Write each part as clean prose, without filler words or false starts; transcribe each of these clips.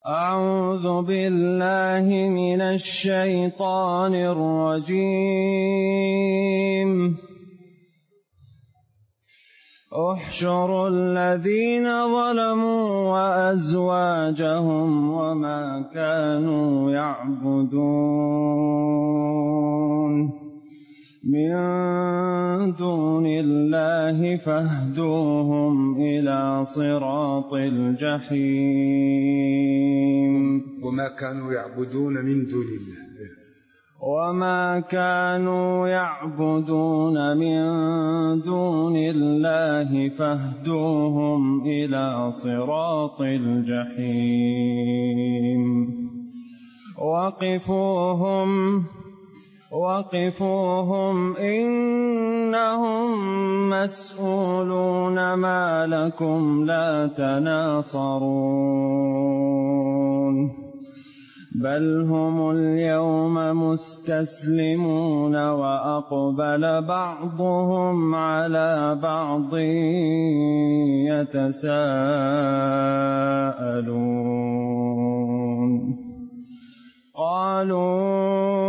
أعوذ بالله من الشيطان الرجيم. احشروا الذين ظلموا وأزواجهم وما كانوا يعبدون من دون الله فاهدوهم إلى صراط الجحيم. وما كانوا يعبدون من دون الله وما كانوا يعبدون من دون الله فاهدوهم إلى صراط الجحيم. وقفوهم إنهم مسؤولون. ما لكم لا تناصرون بل هم اليوم مستسلمون وأقبل بعضهم على بعض يتساءلون قالوا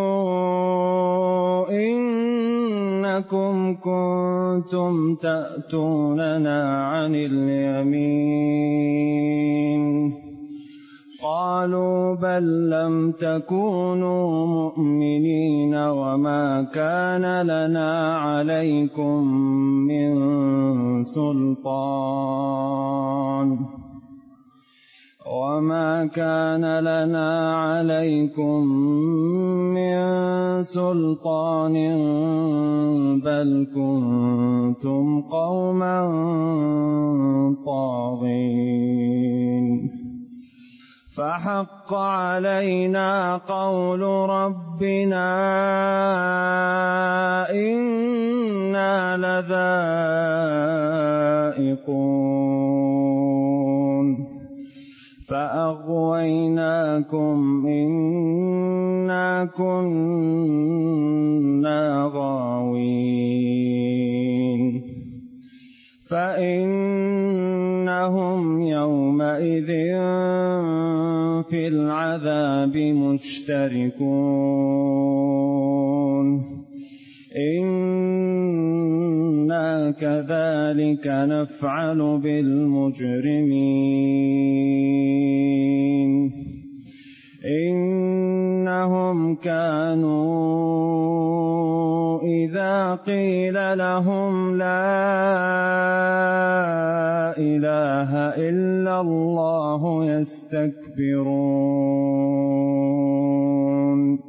إنكم كنتم تأتوننا عن اليمين قالوا بل لم تكونوا مؤمنين وما كان لنا عليكم من سلطان بل كنتم قوما طاغين. فحق علينا قول ربنا إنا لذائقون فأغويناكم إنا كنا غاوين. فإنهم يومئذ في العذاب مشتركون إنا كذلك نفعل بالمجرمين إنهم كانوا إذا قيل لهم لا إله إلا الله يستكبرون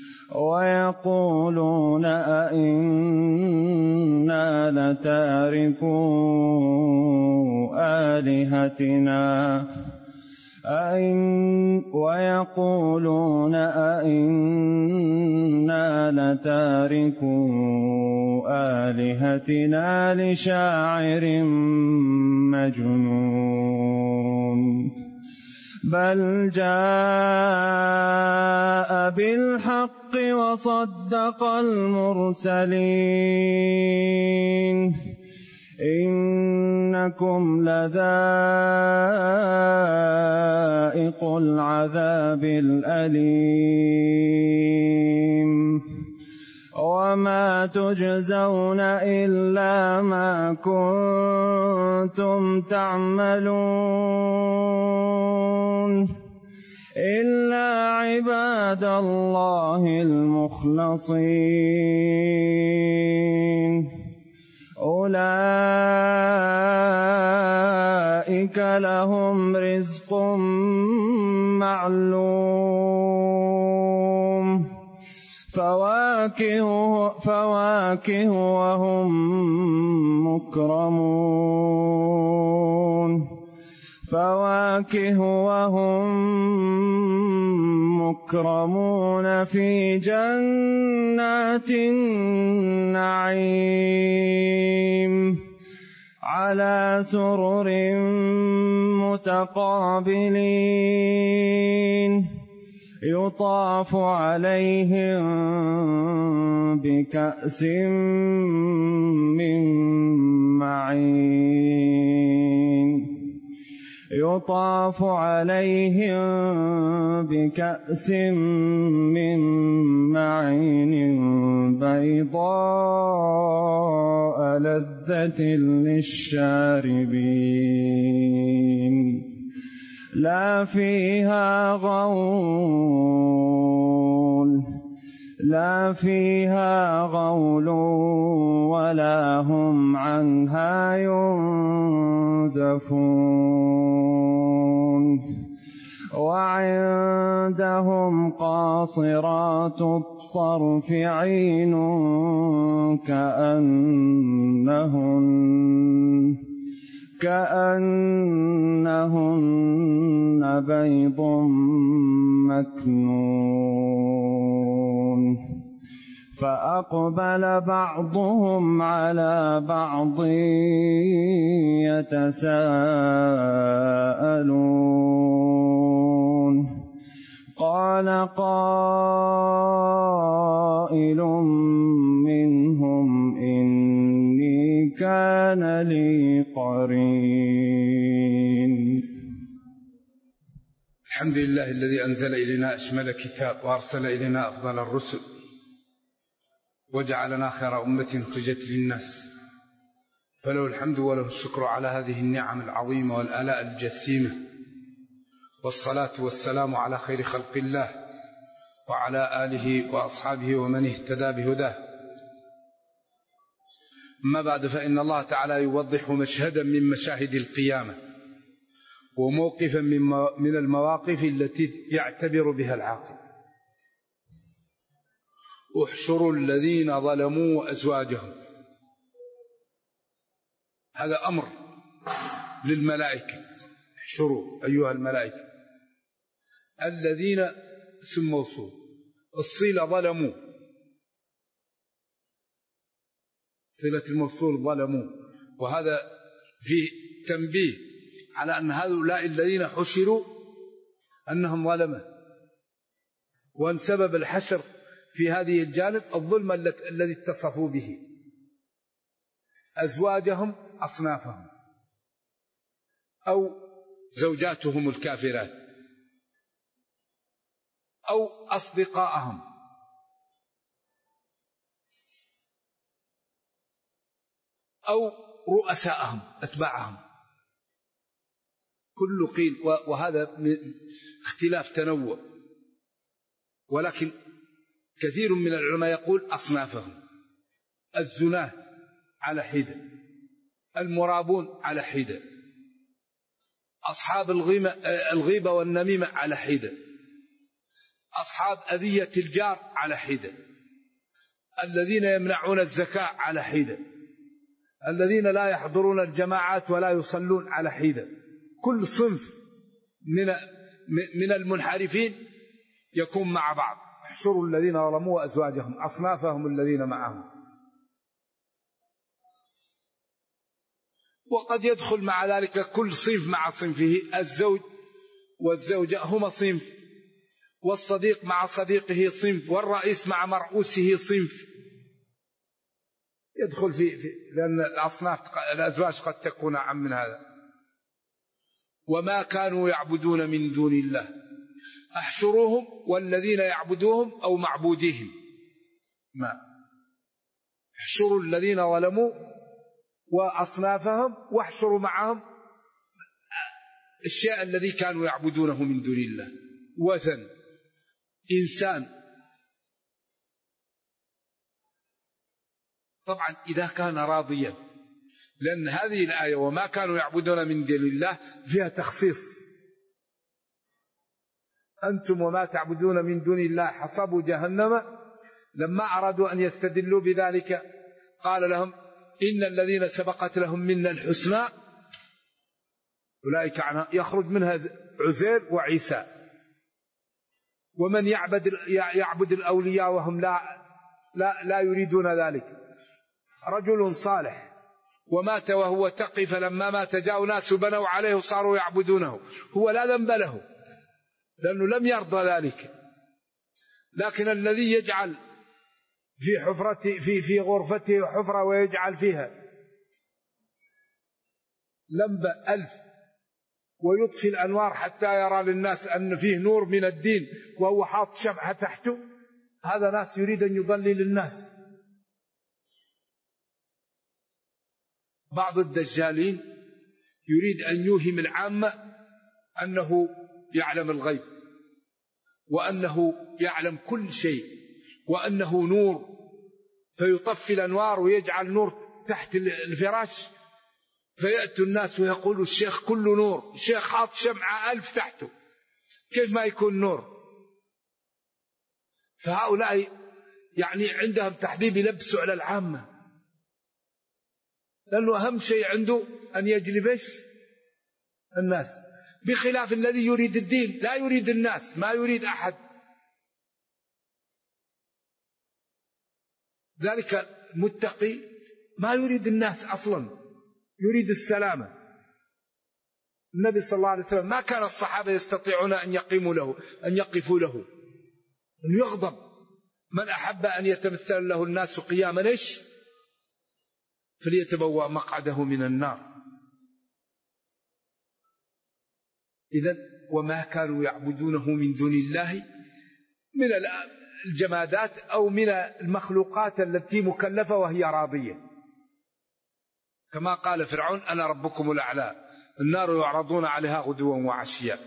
ويقولون أئنا لتاركو آلهتنا لشاعر مجنون بل جاء بالحق وصدق المرسلين إنكم لذائق العذاب الأليم وما تجزون إلا ما كنتم تعملون إلا عباد الله المخلصين أولئك لهم رزق معلوم فواكه وهم مكرمون في جنات النعيم على سرر متقابلين يطاف عليهم بكأس من معين يطاف عليهم بكأس من معين بيضاء لذة للشاربين لا فيها غول ولا هم عنها ينزفون وعندهم قاصرات الطرف عين كأنهن بيض مكنون فأقبل بعضهم على بعض يتساءلون قال قائل منهم إني كان لي قرين. الحمد لله الذي أنزل إلينا أشمل كتاب وأرسل إلينا أفضل الرسل وجعلنا خير أمة خرجت للناس، فله الحمد وله الشكر على هذه النعم العظيمة والآلاء الجسيمة، والصلاة والسلام على خير خلق الله وعلى آله وأصحابه ومن اهتدى بهداه. أما بعد، فإن الله تعالى يوضح مشهدا من مشاهد القيامة وموقفا من المواقف التي يعتبر بها العاقل. احشروا الذين ظلموا وأزواجهم، هذا أمر للملائكة، احشروا أيها الملائكة الذين اسم موصول، الصلة ظلموا، صلة الموصول ظلموا، وهذا فيه تنبيه على أن هؤلاء الذين حشروا أنهم ظلمة، وأن سبب الحشر في هذه الجانب الظلم الذي اتصفوا به. أزواجهم أصنافهم أو زوجاتهم الكافرات أو أصدقائهم أو رؤساءهم أتباعهم، كل قيل، وهذا اختلاف تنوع، ولكن كثير من العلماء يقول أصنافهم. الزناه على حدة، المرابون على حدة، أصحاب الغيبة والنميمة على حدة، أصحاب أذية الجار على حدة، الذين يمنعون الزكاة على حدة، الذين لا يحضرون الجماعات ولا يصلون على حدة. كل صنف من المنحرفين يكون مع بعض. احشروا الذين ظلموا وأزواجهم أصنافهم الذين معهم. وقد يدخل مع ذلك كل صنف مع صنفه، الزوج والزوجة هما صنف، والصديق مع صديقه صنف، والرئيس مع مرؤوسه صنف، يدخل في لأن الأزواج قد تكون أعم من هذا. وما كانوا يعبدون من دون الله، احشروهم والذين يعبدوهم أو معبوديهم. ما احشروا الذين ظلموا وأصنافهم واحشروا معهم الشيء الذي كانوا يعبدونه من دون الله. وثن، إنسان، طبعا إذا كان راضيا، لأن هذه الآية وما كانوا يعبدون من دون الله فيها تخصيص. أنتم وما تعبدون من دون الله حصب جهنم. لما أرادوا أن يستدلوا بذلك قال لهم إن الذين سبقت لهم منا الحسنى أولئك عنها يخرج منها عزير وعيسى. ومن يعبد الأولياء وهم لا يريدون ذلك، رجل صالح ومات وهو تقي، فلما مات جاءوا ناس بنوا عليه وصاروا يعبدونه، هو لا ذنب له لأنه لم يرضى ذلك. لكن الذي يجعل في حفرته في غرفته حفرة ويجعل فيها لمبة 1000 ويطفي الأنوار حتى يرى للناس أن فيه نور من الدين وهو حاط شمعة تحته، هذا ناس يريد أن يضلل الناس. بعض الدجالين يريد أن يوهم العامة أنه يعلم الغيب وأنه يعلم كل شيء وأنه نور، فيطفي الأنوار ويجعل نور تحت الفراش، فيأتوا الناس ويقولوا الشيخ كله نور، الشيخ حاط شمعة 1000 تحته، كيف ما يكون نور؟ فهؤلاء يعني عندهم تحبيب يلبسوا على العامة، لأنه أهم شيء عنده أن يجلب الناس، بخلاف الذي يريد الدين لا يريد الناس، ما يريد أحد. ذلك المتقي ما يريد الناس أصلا، يريد السلامة. النبي صلى الله عليه وسلم ما كان الصحابة يستطيعون أن يقفوا له، أن يغضب. من أحب أن يتمثل له الناس قياما فليتبوأ مقعده من النار. إذن وما كانوا يعبدونه من دون الله من الجمادات أو من المخلوقات التي مكلفة وهي راضية، كما قال فرعون أنا ربكم الأعلى، النار يعرضون عليها غدوا وعشيا.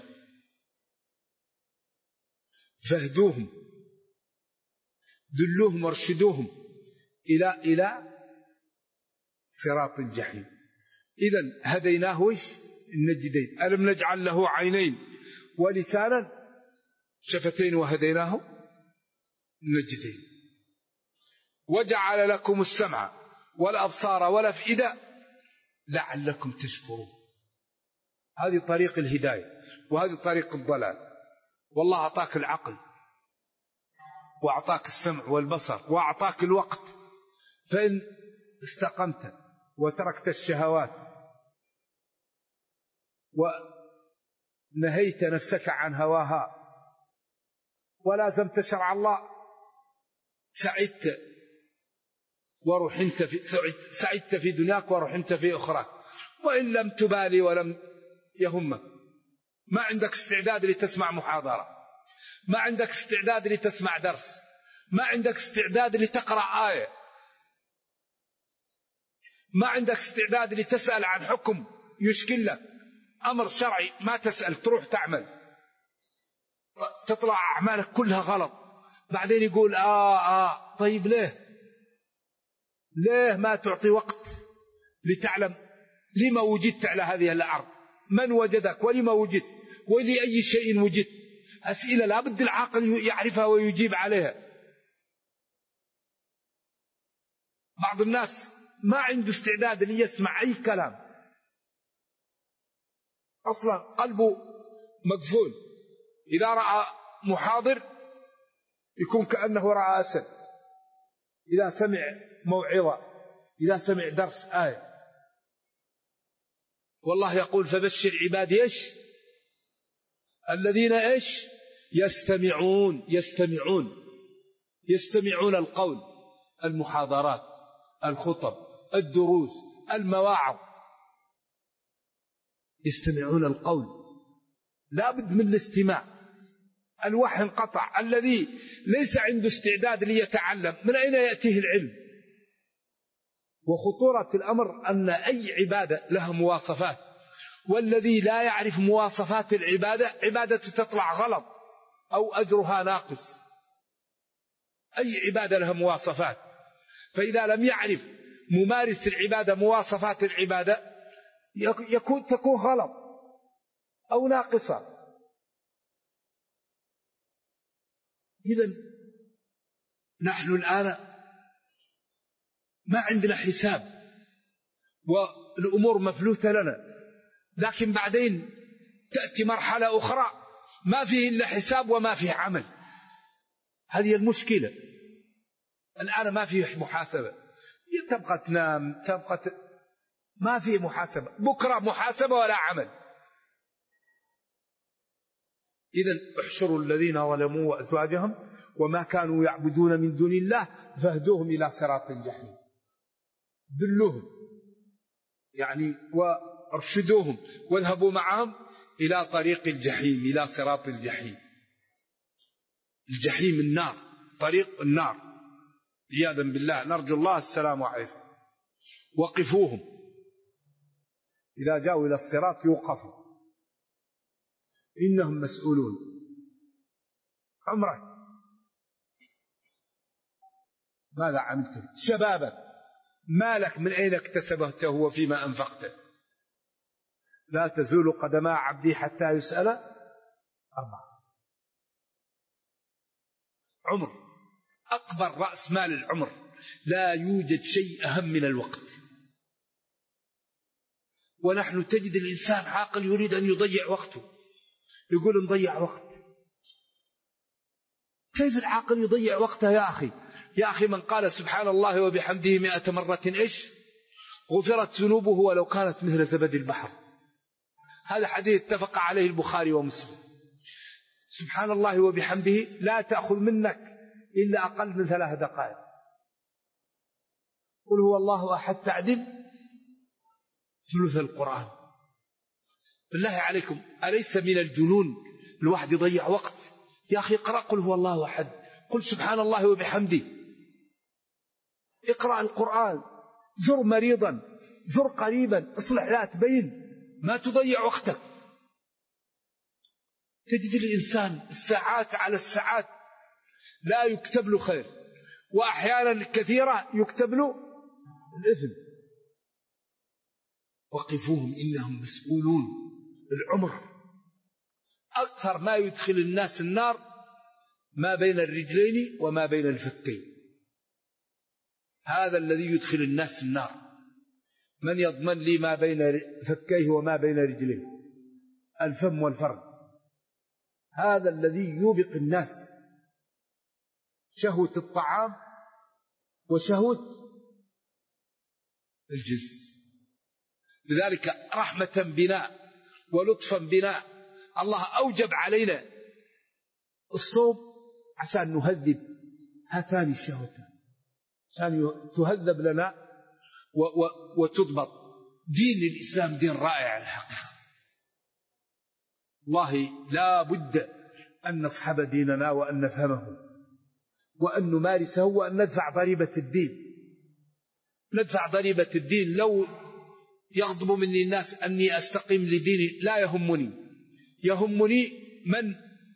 فاهدوهم دلوهم وارشدوهم إلى صراط الجحيم. إذن هديناه النجدين، ألم نجعل له عينين ولسانا شفتين وهديناه النجدين، وجعل لكم السمع والأبصار والأفئدة لعلكم تشكرون. هذه طريق الهداية وهذه طريق الضلال. والله أعطاك العقل وأعطاك السمع والبصر وأعطاك الوقت، فإن استقمت وتركت الشهوات ونهيت نفسك عن هواها ولازمت شرع الله سعدت في دنياك ورحمت في أخراك. وإن لم تبالي ولم يهمك، ما عندك استعداد لتسمع محاضرة، ما عندك استعداد لتسمع درس، ما عندك استعداد لتقرأ آية، ما عندك استعداد لتسأل عن حكم يشكل لك أمر شرعي، ما تسأل، تروح تعمل، تطلع أعمالك كلها غلط، بعدين يقول طيب ليه ما تعطي وقت لتعلم لما وجدت على هذه الأرض، من وجدك ولما وجدت ولأي شيء وجدت؟ أسئلة لا بد العاقل يعرفها ويجيب عليها. بعض الناس ما عنده استعداد ليسمع أي كلام، أصلا قلبه مقفول، إذا رأى محاضر يكون كأنه رأى أسد، إذا سمع موعظة، إذا سمع درس آية. والله يقول فبشر عبادي الذين يستمعون القول، المحاضرات، الخطب، الدروس، المواعظ، يستمعون القول، لا بد من الاستماع. الوحي انقطع، الذي ليس عنده استعداد ليتعلم من أين يأتيه العلم؟ وخطورة الأمر أن أي عبادة لها مواصفات، والذي لا يعرف مواصفات العبادة عبادته تطلع غلط أو أجرها ناقص. أي عبادة لها مواصفات، فإذا لم يعرف ممارس العبادة مواصفات العبادة تكون غلط أو ناقصة. إذن نحن الآن ما عندنا حساب والأمور مفلوتة لنا، لكن بعدين تأتي مرحلة أخرى ما فيه إلا حساب وما فيه عمل. هذه المشكلة. الآن ما فيه محاسبة، تبقى تنام، ما فيه محاسبة، بكرة محاسبة ولا عمل. إذن احشروا الذين ظلموا وأزواجهم وما كانوا يعبدون من دون الله فاهدوهم إلى صراط الجحيم. دلوهم يعني وارشدوهم واذهبوا معهم إلى طريق الجحيم، إلى صراط الجحيم. الجحيم النار، طريق النار عياذا بالله، نرجو الله السلام عليكم. وقفوهم، إذا جاءوا إلى الصراط يوقفوا، إنهم مسؤولون. عمرك ماذا عملت؟ شبابك مالك من أين اكتسبته وفيما أنفقته؟ لا تزول قدما عبدي حتى يسأل 4. عمر أكبر رأس مال العمر، لا يوجد شيء أهم من الوقت. ونحن تجد الإنسان عاقل يريد أن يضيع وقته، يقول نضيع وقت. كيف العاقل يضيع وقته يا أخي؟ يا أخي من قال سبحان الله وبحمده 100 مرة إيش؟ غفرت ذنوبه ولو كانت مثل زبد البحر. هذا حديث اتفق عليه البخاري ومسلم. سبحان الله وبحمده لا تأخذ منك إلا أقل من 3 دقائق. قل هو الله أحد تعدل ثلث القرآن. بالله عليكم أليس من الجنون الواحد يضيع وقت؟ يا أخي اقرأ قل هو الله أحد، قل سبحان الله وبحمده، اقرأ القرآن، زر مريضا، زر قريبا، اصلح ذات بين، ما تضيع وقتك. تجد الإنسان الساعات على الساعات لا يكتب له خير، وأحيانا كثيرة يكتب له الإثم. وقفوهم إنهم مسؤولون. العمر أكثر ما يدخل الناس النار ما بين الرجلين وما بين الفكين، هذا الذي يدخل الناس النار. من يضمن لي ما بين فكيه وما بين رجليه؟ الفم والفرد، هذا الذي يوبق الناس، شهوة الطعام وشهوة الجنس. لذلك رحمة بنا ولطفا بنا الله أوجب علينا الصوم عشان نهذب هاتان الشهوتان، عشان تهذب لنا وتضبط. دين الإسلام دين رائع الحقيقة، والله لا بد أن نصحب ديننا وأن نفهمه وأن نمارسه وأن ندفع ضريبة الدين. ندفع ضريبة الدين. لو يغضب مني الناس أني أستقيم لديني لا يهمني، يهمني من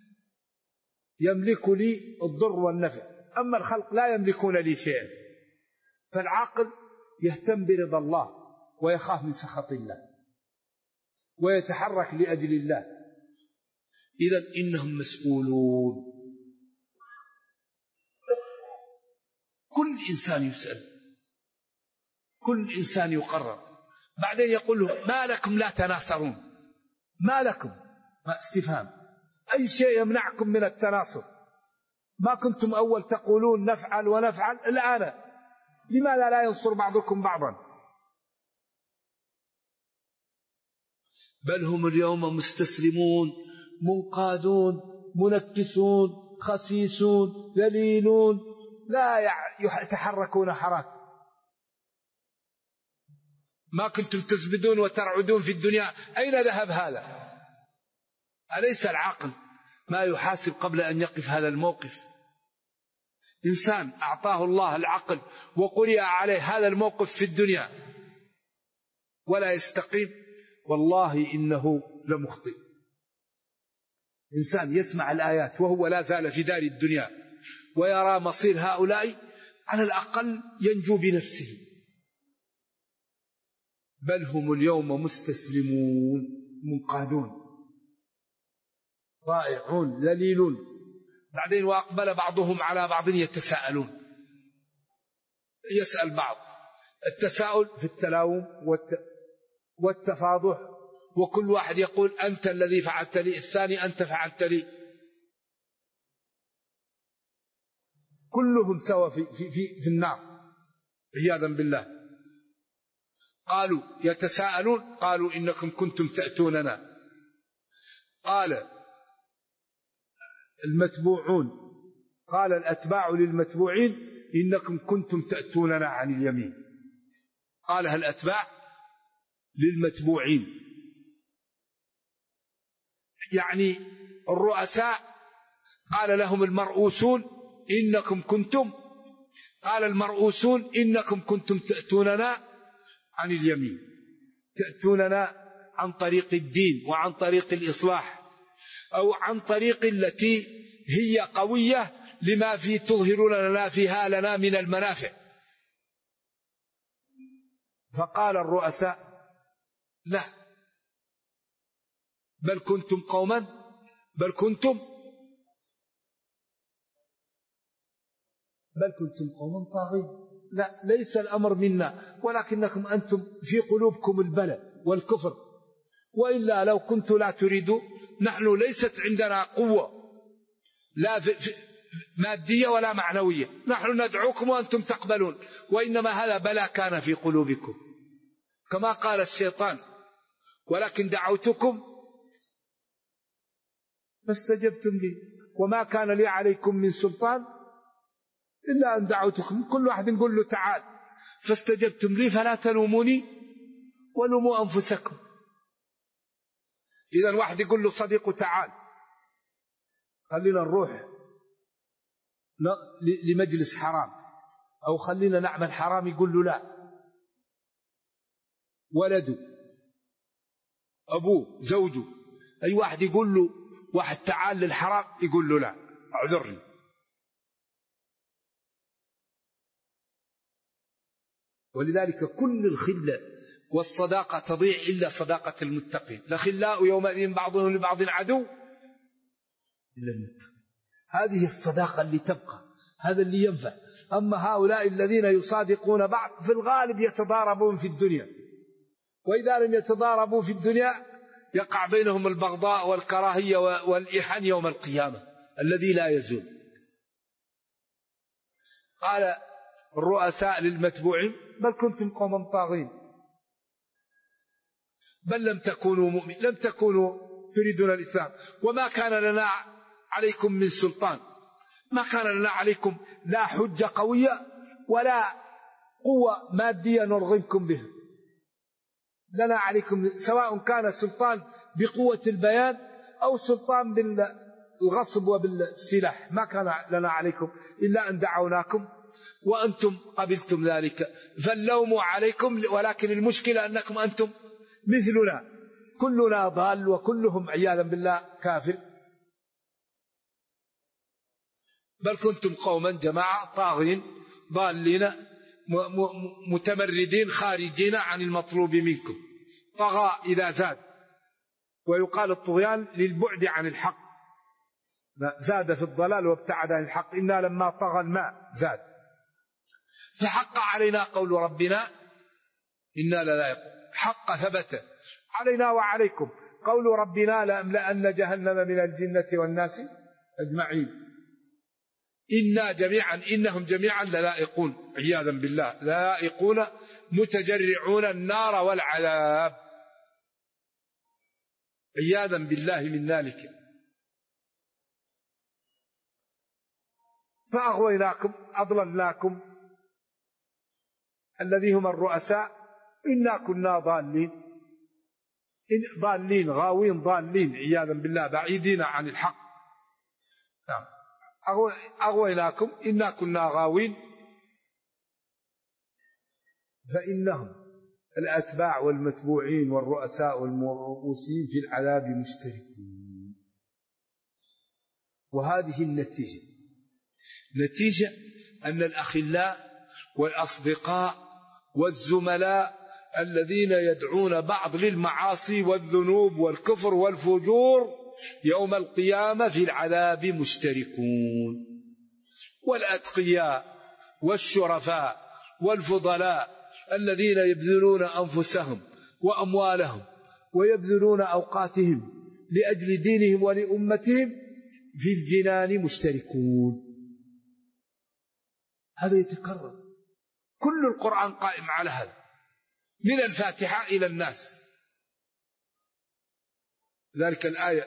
يملك لي الضر والنفع، أما الخلق لا يملكون لي شيئا. فالعاقل يهتم برضا الله ويخاف من سخط الله ويتحرك لأجل الله. إذن إنهم مسؤولون. كل إنسان يسأل، كل إنسان يقرر. بعدين يقول له ما لكم لا تناصرون؟ ما لكم؟ ما استفهام، أي شيء يمنعكم من التناصر؟ ما كنتم أول تقولون نفعل ونفعل، الآن لماذا لا ينصر بعضكم بعضا؟ بل هم اليوم مستسلمون منقادون منكسون خسيسون ذليلون لا يتحركون حركة. ما كنتم تزبدون وترعدون في الدنيا، أين ذهب هذا؟ أليس العقل ما يحاسب قبل أن يقف هذا الموقف؟ إنسان أعطاه الله العقل وقرئ عليه هذا الموقف في الدنيا ولا يستقيم، والله إنه لمخطئ. إنسان يسمع الآيات وهو لا زال في دار الدنيا ويرى مصير هؤلاء، على الأقل ينجو بنفسه. بل هم اليوم مستسلمون منقادون ضائعون ذليلون. بعدين وأقبل بعضهم على بعض يتساءلون. يسأل بعض، التساؤل في التلاوم والتفاضح، وكل واحد يقول أنت الذي فعلت لي، الثاني أنت فعلت لي. كلهم سوا في النار عياذا بالله. قالوا يتساءلون، قالوا إنكم كنتم تأتوننا. قال المتبوعون، قال الأتباع للمتبوعين إنكم كنتم تأتوننا عن اليمين. قالها الأتباع للمتبوعين. يعني الرؤساء قال لهم المرؤوسون إنكم كنتم، قال المرؤوسون إنكم كنتم تأتوننا عن اليمين، تأتوننا عن طريق الدين وعن طريق الإصلاح، أو عن طريق التي هي قوية لما في تظهرون لنا فيها لنا من المنافع. فقال الرؤساء لا، بل كنتم قوما طاغين. لا، ليس الأمر منا، ولكنكم أنتم في قلوبكم البلاء والكفر، وإلا لو كنت لا تريدوا، نحن ليست عندنا قوة لا مادية ولا معنوية، نحن ندعوكم وأنتم تقبلون، وإنما هذا بلاء كان في قلوبكم، كما قال الشيطان ولكن دعوتكم فاستجبتم لي وما كان لي عليكم من سلطان إلا أن دعوتكم. كل واحد نقول له تعال، فاستجبتم لي فلا تلوموني ولوموا أنفسكم. إذا واحد يقول له صديقه تعال خلينا نروح لمجلس حرام، أو خلينا نعمل حرام، يقول له لا. ولده، أبوه، زوجه، أي واحد يقول له واحد تعال للحرام يقول له لا، أعذرني. ولذلك كل الخلة والصداقة تضيع إلا صداقة المتقين. الأخلاء يومئذ بعضهم لبعض عدو إلا المتقين. هذه الصداقة اللي تبقى، هذا اللي ينفع. أما هؤلاء الذين يصادقون بعض في الغالب يتضاربون في الدنيا، وإذا لم يتضاربوا في الدنيا يقع بينهم البغضاء والكراهية والإحن يوم القيامة الذي لا يزول. قال الرؤساء للمتبوعين بل كنتم قوما طاغين، بل لم تكونوا مؤمنين، لم تكونوا تريدون الإسلام، وما كان لنا عليكم من سلطان، ما كان لنا عليكم لا حجة قوية ولا قوة مادية نرغمكم بها لنا عليكم، سواء كان سلطان بقوة البيان أو سلطان بالغصب وبالسلاح، ما كان لنا عليكم إلا أن دعوناكم وأنتم قبلتم ذلك، فاللوم عليكم. ولكن المشكلة أنكم أنتم مثلنا، كلنا ضال وكلهم عياذا بالله كافر. بل كنتم قوما جماعة طاغين ضالين متمردين خارجين عن المطلوب منكم. طغى إذا زاد، ويقال الطغيان للبعد عن الحق، زاد في الضلال وابتعد عن الحق. إنا لما طغى الماء زاد. فحق علينا قول ربنا إنا لا حق ثبت علينا وعليكم قول ربنا لأملأن جهنم من الجنة والناس أجمعين. إنا جميعا، إنهم جميعا للائقون عياذا بالله، لائقون متجرعون النار والعذاب عياذا بالله من ذلك. فأغويناكم، أضللناكم الذي هم الرؤساء، إنا كنا ضالين غاوين ضالين عياذا بالله بعيدين عن الحق. أغويناكم إنا كنا غاوين. فإنهم الأتباع والمتبوعين والرؤساء والمرؤوسين في العذاب مشتركون. وهذه النتيجة، نتيجة أن الأخلاء والأصدقاء والزملاء الذين يدعون بعض للمعاصي والذنوب والكفر والفجور يوم القيامة في العذاب مشتركون. والأتقياء والشرفاء والفضلاء الذين يبذلون أنفسهم وأموالهم ويبذلون أوقاتهم لأجل دينهم ولأمتهم في الجنان مشتركون. هذا يتكرر، كل القرآن قائم على هذا من الفاتحة إلى الناس. ذلك الآية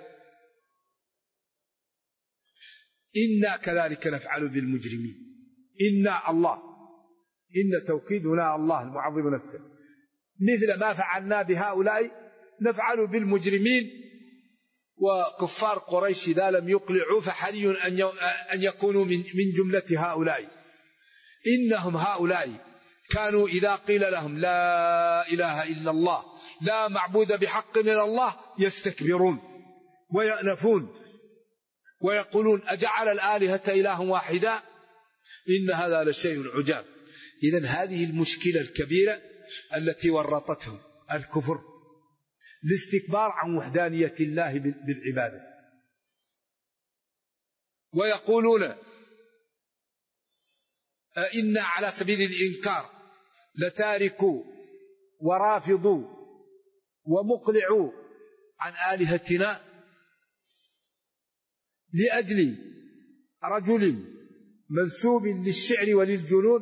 إنا كذلك نفعل بالمجرمين. إنا الله، إن توكيد هنا الله المعظم نفسه، مثل ما فعلنا بهؤلاء نفعل بالمجرمين وكفار قريش إذا لم يقلعوا فحري أن يكونوا من جملة هؤلاء. إنهم هؤلاء كانوا إذا قيل لهم لا إله إلا الله لا معبود بحق إلا الله يستكبرون ويأنفون ويقولون أجعل الآلهة إله واحدا إن هذا لشيء عجاب. إذن هذه المشكلة الكبيرة التي ورطتهم الكفر، الاستكبار عن وحدانية الله بالعبادة. ويقولون إن على سبيل الإنكار لتاركوا ورافضوا ومقلعوا عن آلهتنا لأجل رجل منسوب للشعر وللجنون.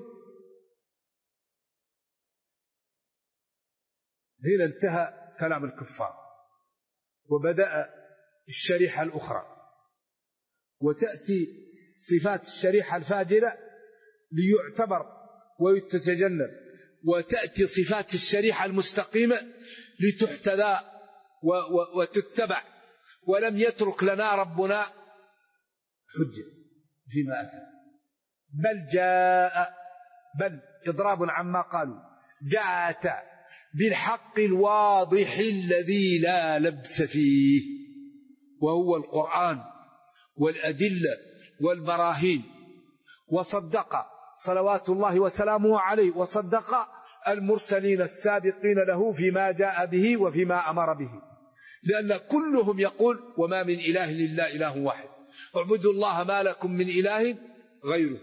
هنا انتهى كلام الكفار، وبدأ الشريحة الأخرى، وتأتي صفات الشريحة الفاجرة ليعتبر ويتجنب، وتأتي صفات الشريحة المستقيمة لتحتذى وتتبع. ولم يترك لنا ربنا حجة فيما أتى، بل إضراب عما قالوا جاءت بالحق الواضح الذي لا لبس فيه، وهو القرآن والأدلة والبراهين. وصدق صلوات الله وسلامه عليه، وصدق المرسلين السابقين له فيما جاء به وفيما أمر به، لأن كلهم يقول وما من إله إلا إله واحد، اعبدوا الله ما لكم من إله غيره.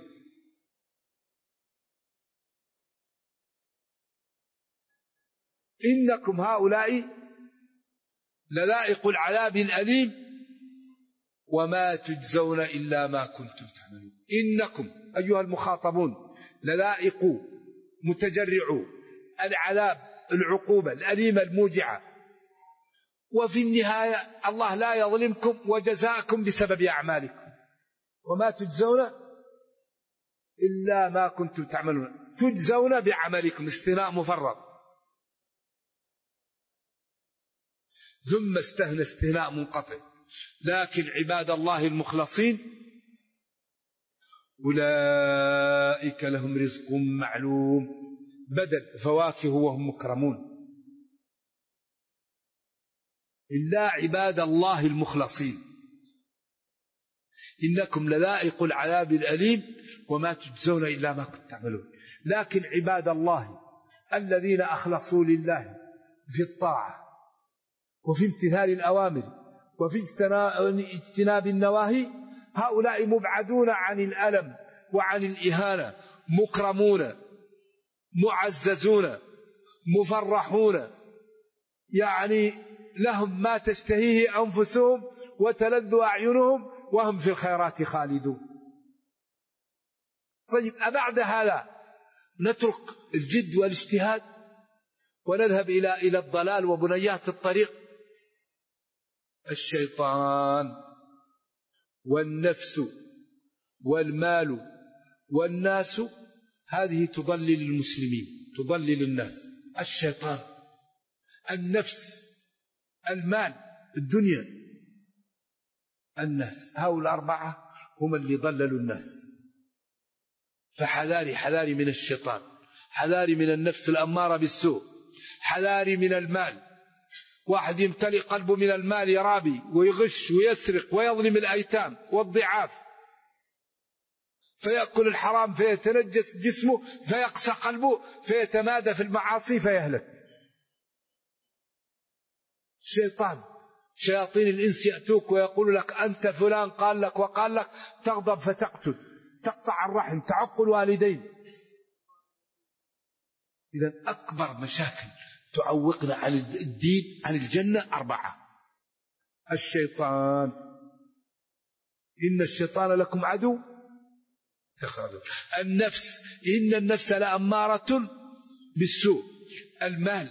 إنكم هؤلاء لذائق العذاب الأليم وما تجزون إلا ما كنتم تعملون. إنكم أيها المخاطبون لذائق متجرعوا العذاب العقوبة الأليمة الموجعة، وفي النهاية الله لا يظلمكم وجزاكم بسبب أعمالكم، وما تجزون إلا ما كنتم تعملون. تجزون بعملكم، استثناء مفرط، ثم استثنى استثناء منقطع. لكن عباد الله المخلصين أولئك لهم رزق معلوم، بدل فواكه وهم مكرمون. إلا عباد الله المخلصين. إنكم لذائق العذاب الأليم وما تجزون إلا ما كنتم تعملون. لكن عباد الله الذين أخلصوا لله في الطاعة وفي امتثال الأوامر وفي اجتناب النواهي، هؤلاء مبعدون عن الألم وعن الإهانة، مكرمون معززون مفرحون، يعني لهم ما تشتهيه أنفسهم وتلذ أعينهم وهم في الخيرات خالدون. طيب، أبعد هذا نترك الجد والاجتهاد ونذهب إلى الضلال وبنيات الطريق؟ الشيطان والنفس والمال والناس هذه تضلل المسلمين، تضلل الناس. الشيطان، النفس، المال، الدنيا، الناس، هؤلاء الأربعة هم اللي ضللوا الناس. فحذاري من الشيطان، حذاري من النفس الأمارة بالسوء، حذاري من المال. واحد يمتلئ قلبه من المال يرابي ويغش ويسرق ويظلم الأيتام والضعاف، فيأكل الحرام فيتنجس جسمه فيقسى قلبه فيتمادى في المعاصي فيهلك. الشيطان، شياطين الإنس يأتوك ويقول لك أنت فلان قال لك وقال لك، تغضب فتقتل، تقطع الرحم، تعق الوالدين. إذن أكبر مشاكل تعوقنا عن الدين عن الجنة 4. الشيطان، إن الشيطان لكم عدو تخرجوا. النفس، إن النفس لأمارة بالسوء. المال،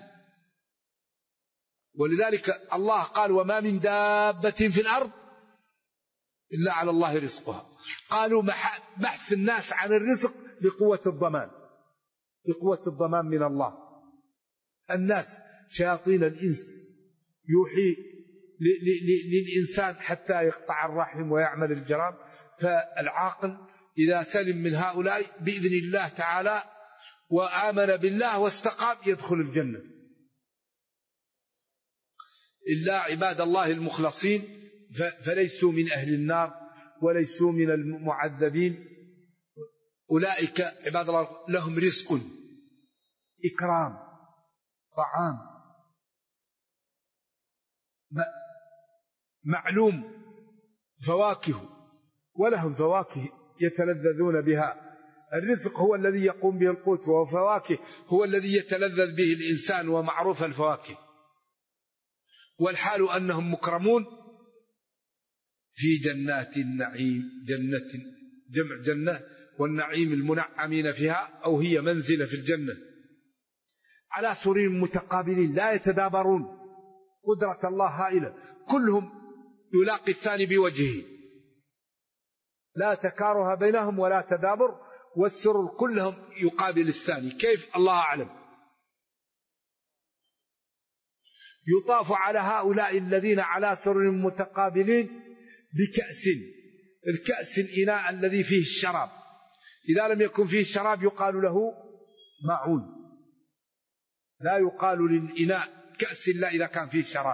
ولذلك الله قال وما من دابة في الأرض إلا على الله رزقها. قالوا بحث الناس عن الرزق لقوة الضمان، لقوة الضمان من الله. الناس، شياطين الإنس يوحي للإنسان حتى يقطع الرحم ويعمل الجرام. فالعاقل إذا سلم من هؤلاء بإذن الله تعالى وآمن بالله واستقام يدخل الجنة. إلا عباد الله المخلصين فليسوا من أهل النار وليسوا من المعذبين. أولئك عباد الله لهم رزق، إكرام، طعام معلوم، فواكه، ولهم فواكه يتلذذون بها. الرزق هو الذي يقوم به القوت، وفواكه هو الذي يتلذذ به الإنسان، ومعروف الفواكه. والحال أنهم مكرمون في جنات النعيم، جمع جنة، والنعيم المنعمين فيها، أو هي منزلة في الجنة، على سرير متقابلين لا يتدابرون. قدرة الله هائلة، كلهم يلاقي الثاني بوجهه، لا تكاره بينهم ولا تدابر، والسرور كلهم يقابل الثاني. كيف؟ الله أعلم. يطاف على هؤلاء الذين على سرر متقابلين بكأس. الكأس الإناء الذي فيه الشراب، إذا لم يكن فيه الشراب يقال له معون، لا يقال للإناء كأس إلا إذا كان فيه الشراب.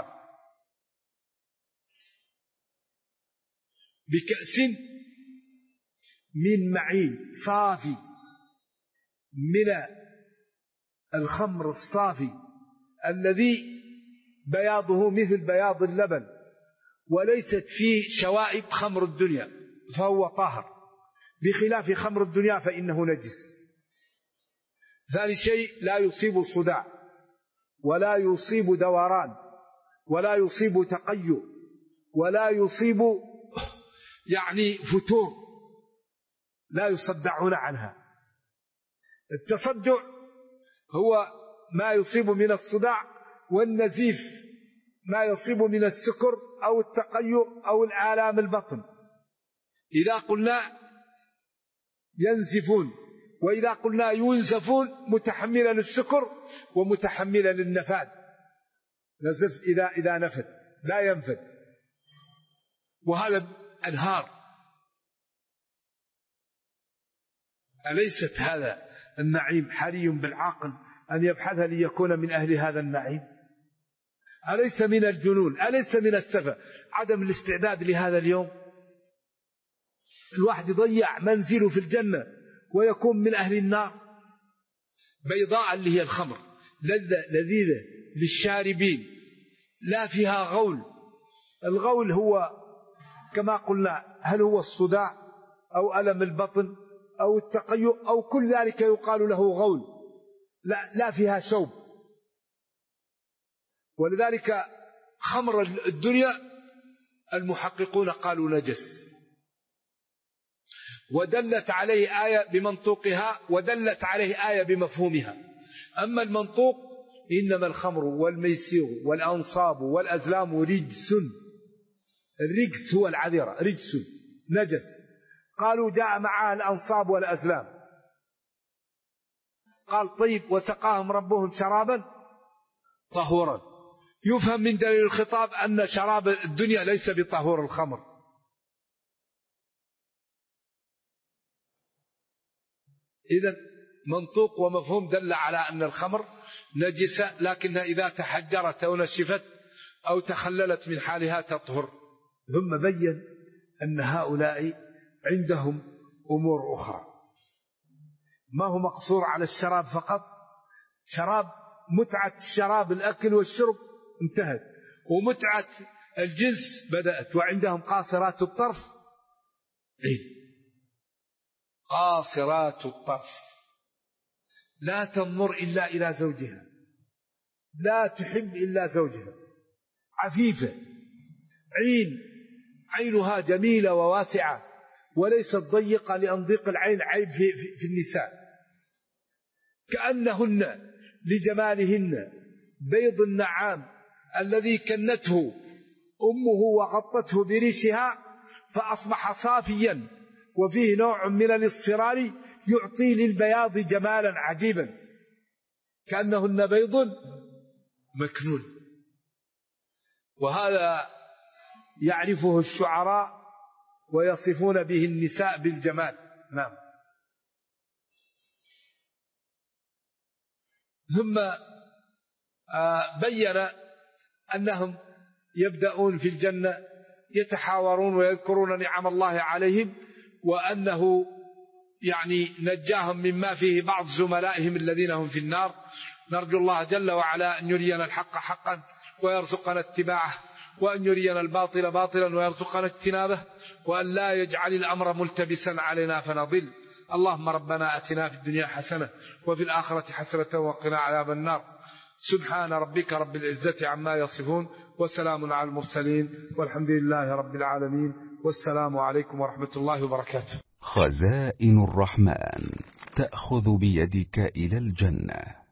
بكأس من معين صافي، من الخمر الصافي الذي بياضه مثل بياض اللبن، وليست فيه شوائب خمر الدنيا، فهو طاهر، بخلاف خمر الدنيا فإنه نجس. ثاني شيء لا يصيب صداع، ولا يصيب دوران، ولا يصيب تقيؤ، ولا يصيب فتور، لا يصدعون عنها. التصدع هو ما يصيب من الصداع، والنزيف ما يصيب من السكر أو التقيؤ أو الآلام البطن. إذا قلنا ينزفون، وإذا قلنا ينزفون متحملا للسكر ومتحملا للنفاد. نزف إذا نفد لا ينفد، وهذا أنهار. أليست هذا النعيم حري بالعاقل أن يبحث ليكون من أهل هذا النعيم؟ أليس من الجنون، أليس من السفة عدم الاستعداد لهذا اليوم؟ الواحد يضيع منزله في الجنة ويكون من أهل النار. بيضاء اللي هي الخمر، لذيذة للشاربين، لا فيها غول. الغول هو كما قلنا، هل هو الصداع أو ألم البطن أو التقيؤ أو كل ذلك يقال له غول، لا فيها شوب. ولذلك خمر الدنيا المحققون قالوا نجس، ودلت عليه آية بمنطوقها، ودلت عليه آية بمفهومها. أما المنطوق: إنما الخمر والميسير والأنصاب والأزلام رجس. الرجس هو العذرة، رجس نجس. قالوا جاء معها الأنصاب والأزلام، قال طيب وسقاهم ربهم شرابا طهورا. يفهم من دليل الخطاب أن شراب الدنيا ليس بطهور الخمر. إذن منطوق ومفهوم دل على أن الخمر نجسة، لكنها إذا تحجرت أو نشفت أو تخللت من حالها تطهر. ثم بين أن هؤلاء عندهم أمور أخرى، ما هو مقصور على الشراب فقط. شراب، متعة الشراب الأكل والشرب انتهت، ومتعة الجنس بدأت. وعندهم قاصرات الطرف، قاصرات الطرف لا تنظر إلا إلى زوجها، لا تحب إلا زوجها، عفيفة، عينها جميلة وواسعة، وليست ضيقة لأن ضيق العين عيب في النساء. كأنهن لجمالهن بيض النعام الذي كنته أمه وغطته بريشها فأصبح صافيا وفيه نوع من الاصفرار يعطي للبياض جمالا عجيبا، كأنهن بيض مكنون. وهذا يعرفه الشعراء ويصفون به النساء بالجمال. نعم. ثم بين أنهم يبدأون في الجنة يتحاورون ويذكرون نعم الله عليهم، وأنه يعني نجاهم مما فيه بعض زملائهم الذين هم في النار. نرجو الله جل وعلا أن يرينا الحق حقا ويرزقنا اتباعه، وأن يرينا الباطل باطلا ويرزقنا اجتنابه، وأن لا يجعل الأمر ملتبسا علينا فنضل. اللهم ربنا أتنا في الدنيا حسنة وفي الآخرة حسنة وقنا عذاب النار. سبحان ربك رب العزة عما يصفون وسلام على المرسلين والحمد لله رب العالمين، والسلام عليكم ورحمة الله وبركاته. خزائن الرحمن تأخذ بيدك إلى الجنة.